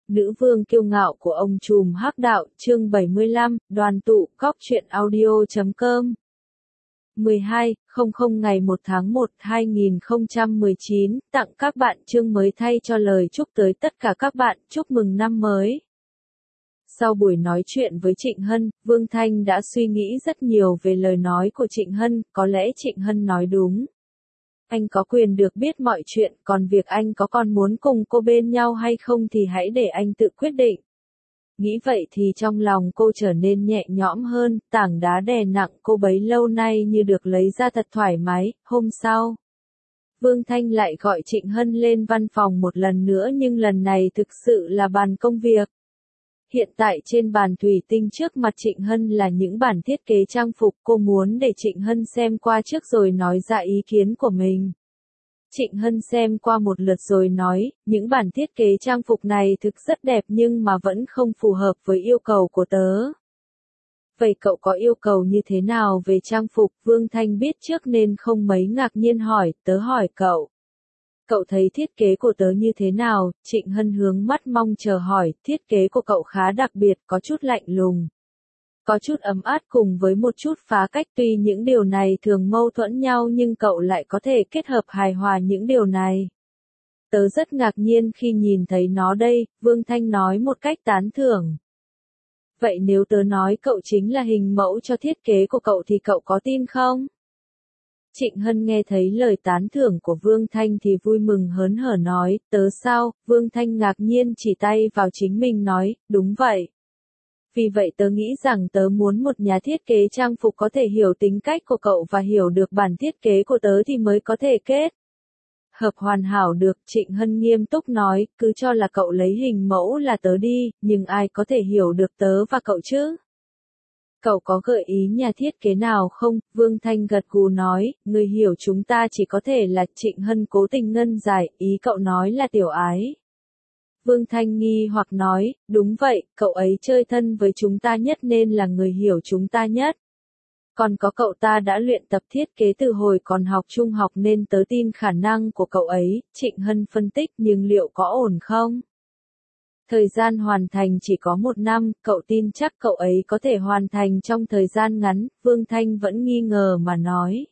Nữ vương kiêu ngạo của ông trùm hắc đạo, chương 75, đoàn tụ, cóc truyện audio.com. 12:00 ngày 1 tháng 1, 2019, tặng các bạn chương mới thay cho lời chúc tới tất cả các bạn, chúc mừng năm mới. Sau buổi nói chuyện với Trịnh Hân, Vương Thanh đã suy nghĩ rất nhiều về lời nói của Trịnh Hân, có lẽ Trịnh Hân nói đúng. Anh có quyền được biết mọi chuyện, còn việc anh có còn muốn cùng cô bên nhau hay không thì hãy để anh tự quyết định. Nghĩ vậy thì trong lòng cô trở nên nhẹ nhõm hơn, tảng đá đè nặng cô bấy lâu nay như được lấy ra thật thoải mái. Hôm sau, Vương Thanh lại gọi Trịnh Hân lên văn phòng một lần nữa, nhưng lần này thực sự là bàn công việc. Hiện tại trên bàn thủy tinh trước mặt Trịnh Hân là những bản thiết kế trang phục, cô muốn để Trịnh Hân xem qua trước rồi nói ra ý kiến của mình. Trịnh Hân xem qua một lượt rồi nói, những bản thiết kế trang phục này thực rất đẹp nhưng mà vẫn không phù hợp với yêu cầu của tớ. Vậy cậu có yêu cầu như thế nào về trang phục? Vương Thanh biết trước nên không mấy ngạc nhiên hỏi, tớ hỏi cậu. Cậu thấy thiết kế của tớ như thế nào? Trịnh Hân hướng mắt mong chờ hỏi, thiết kế của cậu khá đặc biệt, có chút lạnh lùng. Có chút ấm áp cùng với một chút phá cách, tuy những điều này thường mâu thuẫn nhau nhưng cậu lại có thể kết hợp hài hòa những điều này. Tớ rất ngạc nhiên khi nhìn thấy nó đây, Vương Thanh nói một cách tán thưởng. Vậy nếu tớ nói cậu chính là hình mẫu cho thiết kế của cậu thì cậu có tin không? Trịnh Hân nghe thấy lời tán thưởng của Vương Thanh thì vui mừng hớn hở nói, tớ sao? Vương Thanh ngạc nhiên chỉ tay vào chính mình nói, đúng vậy. Vì vậy tớ nghĩ rằng tớ muốn một nhà thiết kế trang phục có thể hiểu tính cách của cậu và hiểu được bản thiết kế của tớ thì mới có thể kết hợp hoàn hảo được. Trịnh Hân nghiêm túc nói, cứ cho là cậu lấy hình mẫu là tớ đi, nhưng ai có thể hiểu được tớ và cậu chứ? Cậu có gợi ý nhà thiết kế nào không? Vương Thanh gật gù nói, người hiểu chúng ta chỉ có thể là. Trịnh Hân cố tình ngân dài, ý cậu nói là Tiểu Ái. Vương Thanh nghi hoặc nói, đúng vậy, cậu ấy chơi thân với chúng ta nhất nên là người hiểu chúng ta nhất. Còn có cậu ta đã luyện tập thiết kế từ hồi còn học trung học nên tớ tin khả năng của cậu ấy. Trịnh Hân phân tích, nhưng liệu có ổn không? Thời gian hoàn thành chỉ có 1 năm, cậu tin chắc cậu ấy có thể hoàn thành trong thời gian ngắn? Vương Thanh vẫn nghi ngờ mà nói.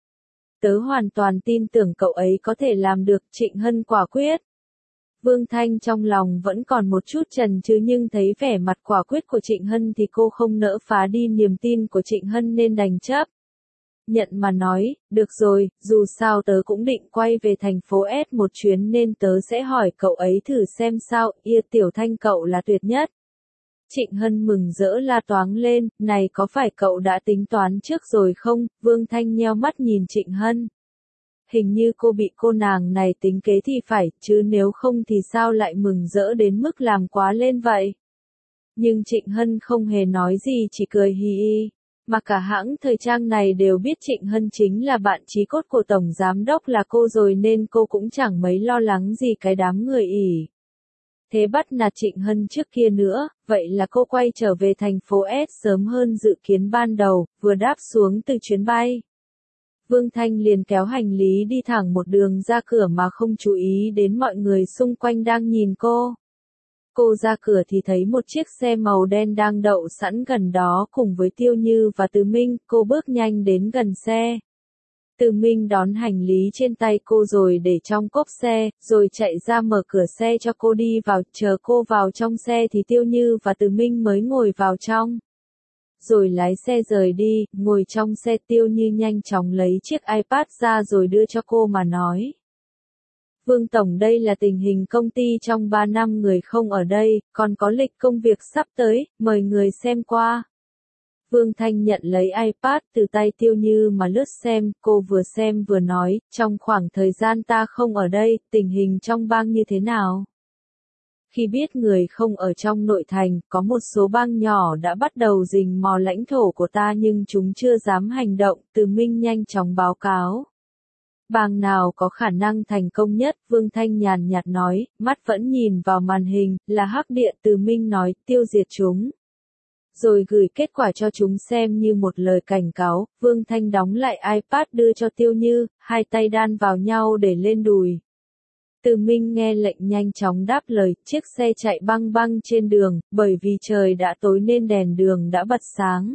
Tớ hoàn toàn tin tưởng cậu ấy có thể làm được. Trịnh Hân quả quyết. Vương Thanh trong lòng vẫn còn một chút chần chừ nhưng thấy vẻ mặt quả quyết của Trịnh Hân thì cô không nỡ phá đi niềm tin của Trịnh Hân nên đành chấp nhận mà nói, được rồi, dù sao tớ cũng định quay về thành phố S một chuyến nên tớ sẽ hỏi cậu ấy thử xem sao. Tiểu Thanh cậu là tuyệt nhất. Trịnh Hân mừng rỡ la toáng lên, này có phải cậu đã tính toán trước rồi không? Vương Thanh nheo mắt nhìn Trịnh Hân. Hình như cô bị cô nàng này tính kế thì phải, chứ nếu không thì sao lại mừng rỡ đến mức làm quá lên vậy? Nhưng Trịnh Hân không hề nói gì, chỉ cười hì hì. Mà cả hãng thời trang này đều biết Trịnh Hân chính là bạn chí cốt của Tổng Giám Đốc là cô rồi nên cô cũng chẳng mấy lo lắng gì cái đám người ỉ thế bắt nạt Trịnh Hân trước kia nữa. Vậy là cô quay trở về thành phố S sớm hơn dự kiến ban đầu, vừa đáp xuống từ chuyến bay. Vương Thanh liền kéo hành lý đi thẳng một đường ra cửa mà không chú ý đến mọi người xung quanh đang nhìn cô. Cô ra cửa thì thấy một chiếc xe màu đen đang đậu sẵn gần đó cùng với Tiêu Như và Từ Minh. Cô bước nhanh đến gần xe. Từ Minh đón hành lý trên tay cô rồi để trong cốp xe, rồi chạy ra mở cửa xe cho cô đi vào. Chờ cô vào trong xe thì Tiêu Như và Từ Minh mới ngồi vào trong. Rồi lái xe rời đi. Ngồi trong xe, Tiêu Như nhanh chóng lấy chiếc iPad ra rồi đưa cho cô mà nói. Vương Tổng, đây là tình hình công ty trong 3 năm người không ở đây, còn có lịch công việc sắp tới, mời người xem qua. Vương Thanh nhận lấy iPad từ tay Tiêu Như mà lướt xem vừa nói, trong khoảng thời gian ta không ở đây, tình hình trong bang như thế nào? Khi biết người không ở trong nội thành, có một số bang nhỏ đã bắt đầu rình mò lãnh thổ của ta nhưng chúng chưa dám hành động. Từ Minh nhanh chóng báo cáo. Bang nào có khả năng thành công nhất? Vương Thanh nhàn nhạt nói, mắt vẫn nhìn vào màn hình, là Hắc Điện. Từ Minh nói, tiêu diệt chúng. Rồi gửi kết quả cho chúng xem như một lời cảnh cáo. Vương Thanh đóng lại iPad đưa cho Tiêu Như, hai tay đan vào nhau để lên đùi. Từ Minh nghe lệnh nhanh chóng đáp lời, chiếc xe chạy băng băng trên đường, bởi vì trời đã tối nên đèn đường đã bật sáng.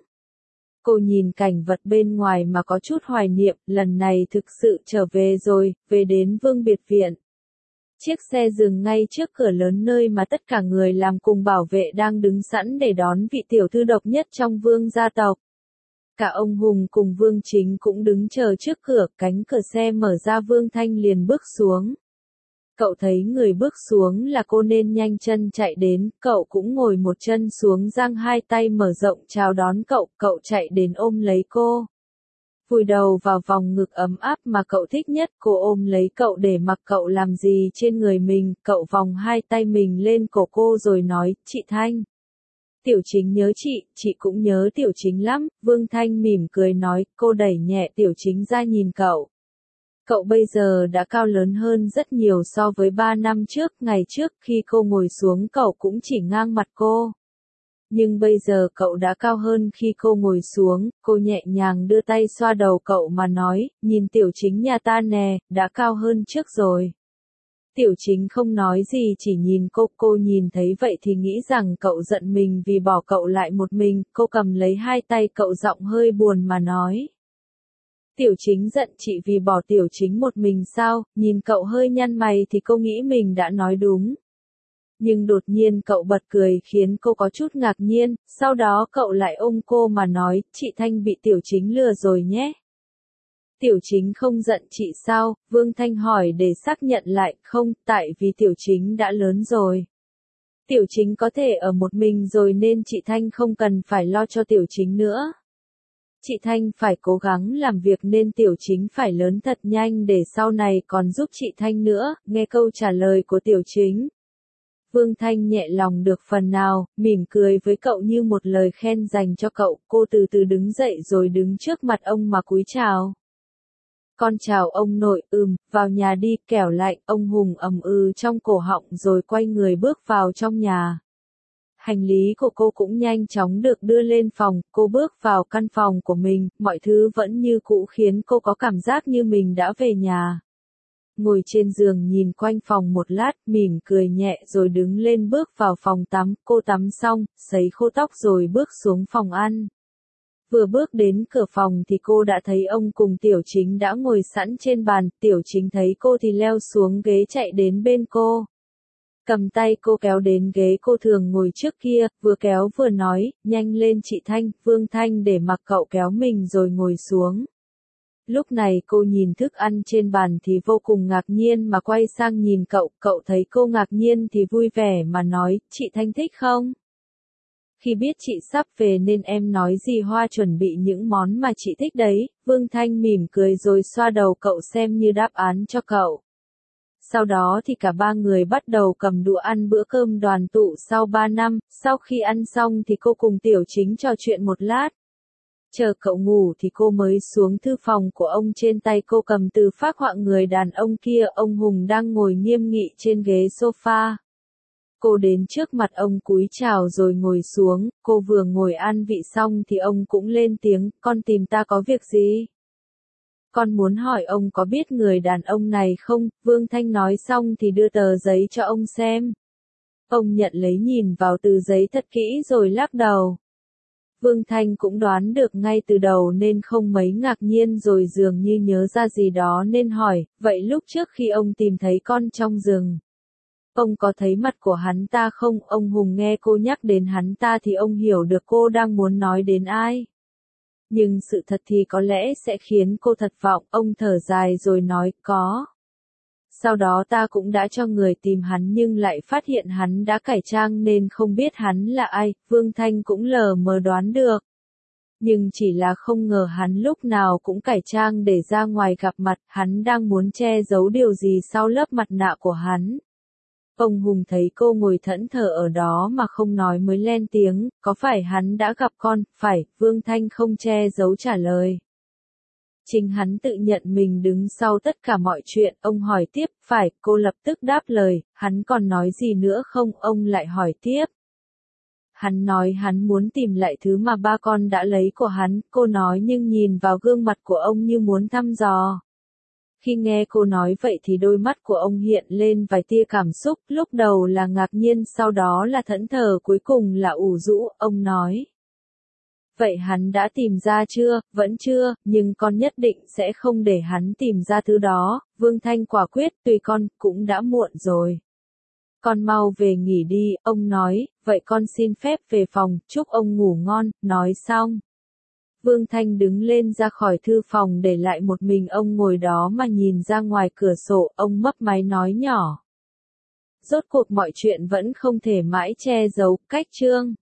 Cô nhìn cảnh vật bên ngoài mà có chút hoài niệm, lần này thực sự trở về rồi, về đến Vương Biệt Viện. Chiếc xe dừng ngay trước cửa lớn nơi mà tất cả người làm cùng bảo vệ đang đứng sẵn để đón vị tiểu thư độc nhất trong Vương gia tộc. Cả ông Hùng cùng Vương Chính cũng đứng chờ trước cửa, cánh cửa xe mở ra, Vương Thanh liền bước xuống. Cậu thấy người bước xuống là cô nên nhanh chân chạy đến, cậu cũng ngồi một chân xuống, giang hai tay mở rộng chào đón cậu chạy đến ôm lấy cô. Vùi đầu vào vòng ngực ấm áp mà cậu thích nhất, cô ôm lấy cậu để mặc cậu làm gì trên người mình, cậu vòng hai tay mình lên cổ cô rồi nói, chị Thanh. Tiểu Chính nhớ chị cũng nhớ Tiểu Chính lắm, Vương Thanh mỉm cười nói, cô đẩy nhẹ Tiểu Chính ra nhìn cậu. Cậu bây giờ đã cao lớn hơn rất nhiều so với 3 năm trước, ngày trước khi cô ngồi xuống cậu cũng chỉ ngang mặt cô. Nhưng bây giờ cậu đã cao hơn khi cô ngồi xuống, cô nhẹ nhàng đưa tay xoa đầu cậu mà nói, nhìn Tiểu Chính nhà ta nè, đã cao hơn trước rồi. Tiểu Chính không nói gì chỉ nhìn cô nhìn thấy vậy thì nghĩ rằng cậu giận mình vì bỏ cậu lại một mình, cô cầm lấy hai tay cậu giọng hơi buồn mà nói. Tiểu Chính giận chị vì bỏ Tiểu Chính một mình sao, nhìn cậu hơi nhăn mày thì cô nghĩ mình đã nói đúng. Nhưng đột nhiên cậu bật cười khiến cô có chút ngạc nhiên, sau đó cậu lại ôm cô mà nói, chị Thanh bị Tiểu Chính lừa rồi nhé. Tiểu Chính không giận chị sao, Vương Thanh hỏi để xác nhận lại, không, tại vì Tiểu Chính đã lớn rồi. Tiểu Chính có thể ở một mình rồi nên chị Thanh không cần phải lo cho Tiểu Chính nữa. Chị Thanh phải cố gắng làm việc nên Tiểu Chính phải lớn thật nhanh để sau này còn giúp chị Thanh nữa, nghe câu trả lời của Tiểu Chính. Vương Thanh nhẹ lòng được phần nào, mỉm cười với cậu như một lời khen dành cho cậu, cô từ từ đứng dậy rồi đứng trước mặt ông mà cúi chào. Con chào ông nội, vào nhà đi, kẻo lạnh, ông Hùng ầm trong cổ họng rồi quay người bước vào trong nhà. Hành lý của cô cũng nhanh chóng được đưa lên phòng, cô bước vào căn phòng của mình, mọi thứ vẫn như cũ khiến cô có cảm giác như mình đã về nhà. Ngồi trên giường nhìn quanh phòng một lát, mỉm cười nhẹ rồi đứng lên bước vào phòng tắm, cô tắm xong, sấy khô tóc rồi bước xuống phòng ăn. Vừa bước đến cửa phòng thì cô đã thấy ông cùng Tiểu Chính đã ngồi sẵn trên bàn, Tiểu Chính thấy cô thì leo xuống ghế chạy đến bên cô. Cầm tay cô kéo đến ghế cô thường ngồi trước kia, vừa kéo vừa nói, nhanh lên chị Thanh, Vương Thanh để mặc cậu kéo mình rồi ngồi xuống. Lúc này cô nhìn thức ăn trên bàn thì vô cùng ngạc nhiên mà quay sang nhìn cậu thấy cô ngạc nhiên thì vui vẻ mà nói, chị Thanh thích không? Khi biết chị sắp về nên em nói dì Hoa chuẩn bị những món mà chị thích đấy, Vương Thanh mỉm cười rồi xoa đầu cậu xem như đáp án cho cậu. Sau đó thì cả ba người bắt đầu cầm đũa ăn bữa cơm đoàn tụ sau 3 năm, sau khi ăn xong thì cô cùng Tiểu Chính trò chuyện một lát. Chờ cậu ngủ thì cô mới xuống thư phòng của ông, trên tay cô cầm từ phác họa người đàn ông kia, ông Hùng đang ngồi nghiêm nghị trên ghế sofa. Cô đến trước mặt ông cúi chào rồi ngồi xuống, cô vừa ngồi ăn vị xong thì ông cũng lên tiếng, con tìm ta có việc gì? Con muốn hỏi ông có biết người đàn ông này không? Vương Thanh nói xong thì đưa tờ giấy cho ông xem. Ông nhận lấy nhìn vào tờ giấy thật kỹ rồi lắc đầu. Vương Thanh cũng đoán được ngay từ đầu nên không mấy ngạc nhiên rồi dường như nhớ ra gì đó nên hỏi, vậy lúc trước khi ông tìm thấy con trong rừng, ông có thấy mặt của hắn ta không? Ông Hùng nghe cô nhắc đến hắn ta thì ông hiểu được cô đang muốn nói đến ai. Nhưng sự thật thì có lẽ sẽ khiến cô thất vọng, ông thở dài rồi nói, có. Sau đó ta cũng đã cho người tìm hắn nhưng lại phát hiện hắn đã cải trang nên không biết hắn là ai, Vương Thanh cũng lờ mờ đoán được. Nhưng chỉ là không ngờ hắn lúc nào cũng cải trang để ra ngoài gặp mặt, hắn đang muốn che giấu điều gì sau lớp mặt nạ của hắn. Ông Hùng thấy cô ngồi thẫn thờ ở đó mà không nói mới lên tiếng, có phải hắn đã gặp con? Phải, Vương Thanh không che giấu trả lời. Chính hắn tự nhận mình đứng sau tất cả mọi chuyện, ông hỏi tiếp, phải, cô lập tức đáp lời, hắn còn nói gì nữa không? Ông lại hỏi tiếp. Hắn nói hắn muốn tìm lại thứ mà ba con đã lấy của hắn, cô nói nhưng nhìn vào gương mặt của ông như muốn thăm dò. Khi nghe cô nói vậy thì đôi mắt của ông hiện lên vài tia cảm xúc, lúc đầu là ngạc nhiên, sau đó là thẫn thờ, cuối cùng là ủ rũ, ông nói. Vậy hắn đã tìm ra chưa? Vẫn chưa, nhưng con nhất định sẽ không để hắn tìm ra thứ đó. Vương Thanh quả quyết, tùy con, cũng đã muộn rồi. Con mau về nghỉ đi, ông nói, vậy con xin phép về phòng, chúc ông ngủ ngon, nói xong. Vương Thanh đứng lên ra khỏi thư phòng để lại một mình ông ngồi đó mà nhìn ra ngoài cửa sổ, ông mấp máy nói nhỏ. Rốt cuộc mọi chuyện vẫn không thể mãi che giấu, cách chương.